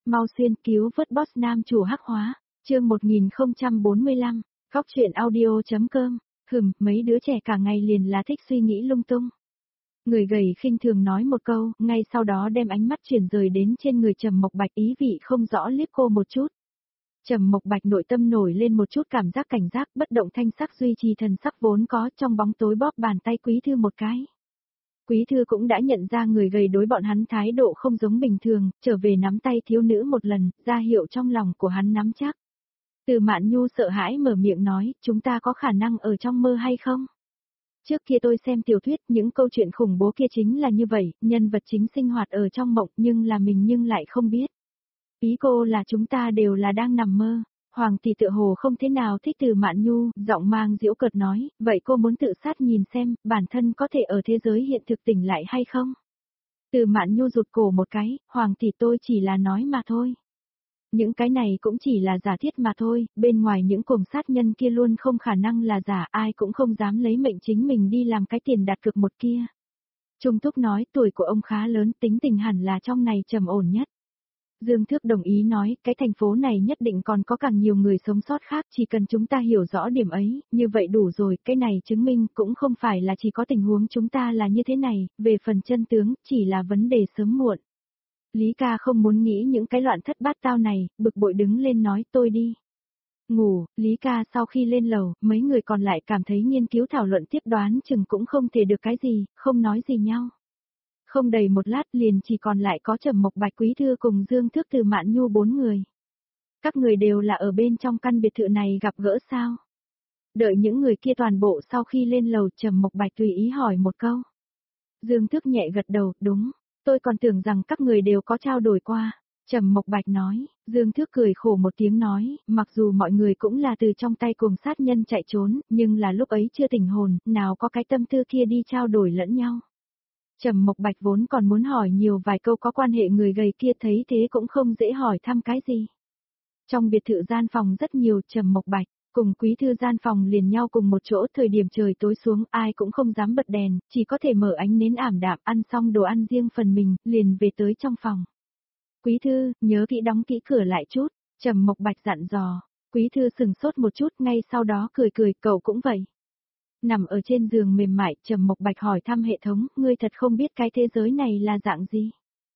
mau xuyên cứu vớt boss nam chủ hắc hóa, chương 1045, góc truyện audio.com, mấy đứa trẻ cả ngày liền là thích suy nghĩ lung tung. Người gầy khinh thường nói một câu, ngay sau đó đem ánh mắt chuyển rời đến trên người Trầm Mộc Bạch, ý vị không rõ liếc cô một chút. Trầm Mộc Bạch nội tâm nổi lên một chút cảm giác cảnh giác, bất động thanh sắc duy trì thần sắc vốn có, trong bóng tối bóp bàn tay Quý Thư một cái. Quý Thư cũng đã nhận ra người gầy đối bọn hắn thái độ không giống bình thường, trở về nắm tay thiếu nữ một lần, ra hiệu trong lòng của hắn nắm chắc. Từ Mạn Nhu sợ hãi mở miệng nói, chúng ta có khả năng ở trong mơ hay không? Trước kia tôi xem tiểu thuyết, những câu chuyện khủng bố kia chính là như vậy, nhân vật chính sinh hoạt ở trong mộng nhưng là mình nhưng lại không biết. Ý cô là chúng ta đều là đang nằm mơ. Hoàng tỷ tựa hồ không thế nào thích Từ Mạn Nhu, giọng mang giễu cợt nói, vậy cô muốn tự sát nhìn xem, bản thân có thể ở thế giới hiện thực tỉnh lại hay không? Từ Mạn Nhu rụt cổ một cái, Hoàng tỷ tôi chỉ là nói mà thôi. Những cái này cũng chỉ là giả thiết mà thôi, bên ngoài những cuồng sát nhân kia luôn không khả năng là giả, ai cũng không dám lấy mệnh chính mình đi làm cái tiền đặt cược một kia. Trung Thúc nói tuổi của ông khá lớn, tính tình hẳn là trong này trầm ổn nhất. Dương Thước đồng ý nói, cái thành phố này nhất định còn có càng nhiều người sống sót khác, chỉ cần chúng ta hiểu rõ điểm ấy, như vậy đủ rồi, cái này chứng minh cũng không phải là chỉ có tình huống chúng ta là như thế này, về phần chân tướng, chỉ là vấn đề sớm muộn. Lý ca không muốn nghĩ những cái loạn thất bát tao này, bực bội đứng lên nói tôi đi. Ngủ, Lý ca sau khi lên lầu, mấy người còn lại cảm thấy nghiên cứu thảo luận tiếp đoán chừng cũng không thể được cái gì, không nói gì nhau. Không đầy một lát liền chỉ còn lại có Trầm Mộc Bạch, Quý Thư cùng Dương Thước, Từ Mạn Nhu 4 người. Các người đều là ở bên trong căn biệt thự này gặp gỡ sao? Đợi những người kia toàn bộ sau khi lên lầu, Trầm Mộc Bạch tùy ý hỏi một câu. Dương Thước nhẹ gật đầu, đúng, tôi còn tưởng rằng các người đều có trao đổi qua. Trầm Mộc Bạch nói, Dương Thước cười khổ một tiếng nói, mặc dù mọi người cũng là từ trong tay cuồng sát nhân chạy trốn, nhưng là lúc ấy chưa tỉnh hồn, nào có cái tâm tư kia đi trao đổi lẫn nhau. Trầm Mộc Bạch vốn còn muốn hỏi nhiều vài câu có quan hệ người gầy kia, thấy thế cũng không dễ hỏi thăm cái gì. Trong biệt thự gian phòng rất nhiều, Trầm Mộc Bạch cùng Quý Thư gian phòng liền nhau cùng một chỗ, thời điểm trời tối xuống ai cũng không dám bật đèn, chỉ có thể mở ánh nến ảm đạm, ăn xong đồ ăn riêng phần mình, liền về tới trong phòng. Quý Thư, nhớ kỹ đóng kỹ cửa lại chút, Trầm Mộc Bạch dặn dò. Quý Thư sừng sốt một chút, ngay sau đó cười cười, cậu cũng vậy. Nằm ở trên giường mềm mại, Trầm Mộc Bạch hỏi thăm hệ thống, ngươi thật không biết cái thế giới này là dạng gì?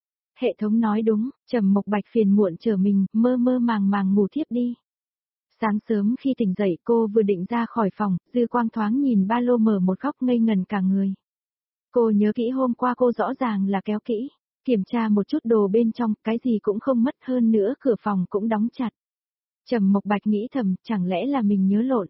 Hệ thống nói đúng, Trầm Mộc Bạch phiền muộn trở mình, mơ mơ màng màng ngủ thiếp đi. Sáng sớm khi tỉnh dậy cô vừa định ra khỏi phòng, dư quang thoáng nhìn ba lô mở một góc ngây ngần cả người. Cô nhớ kỹ hôm qua cô rõ ràng là kéo kỹ, kiểm tra một chút đồ bên trong, cái gì cũng không mất, hơn nữa cửa phòng cũng đóng chặt. Trầm Mộc Bạch nghĩ thầm, chẳng lẽ là mình nhớ lộn.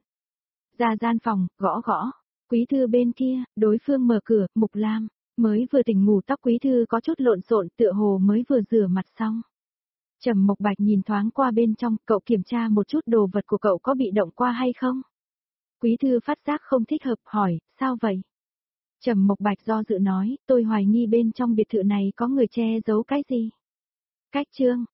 Ra gian phòng, gõ gõ. Quý Thư bên kia, đối phương mở cửa, Mục Lam, mới vừa tỉnh ngủ, tóc Quý Thư có chút lộn xộn, tựa hồ mới vừa rửa mặt xong. Trầm Mộc Bạch nhìn thoáng qua bên trong, cậu kiểm tra một chút đồ vật của cậu có bị động qua hay không? Quý Thư phát giác không thích hợp, hỏi, sao vậy? Trầm Mộc Bạch do dự nói, tôi hoài nghi bên trong biệt thự này có người che giấu cái gì? Cách chương,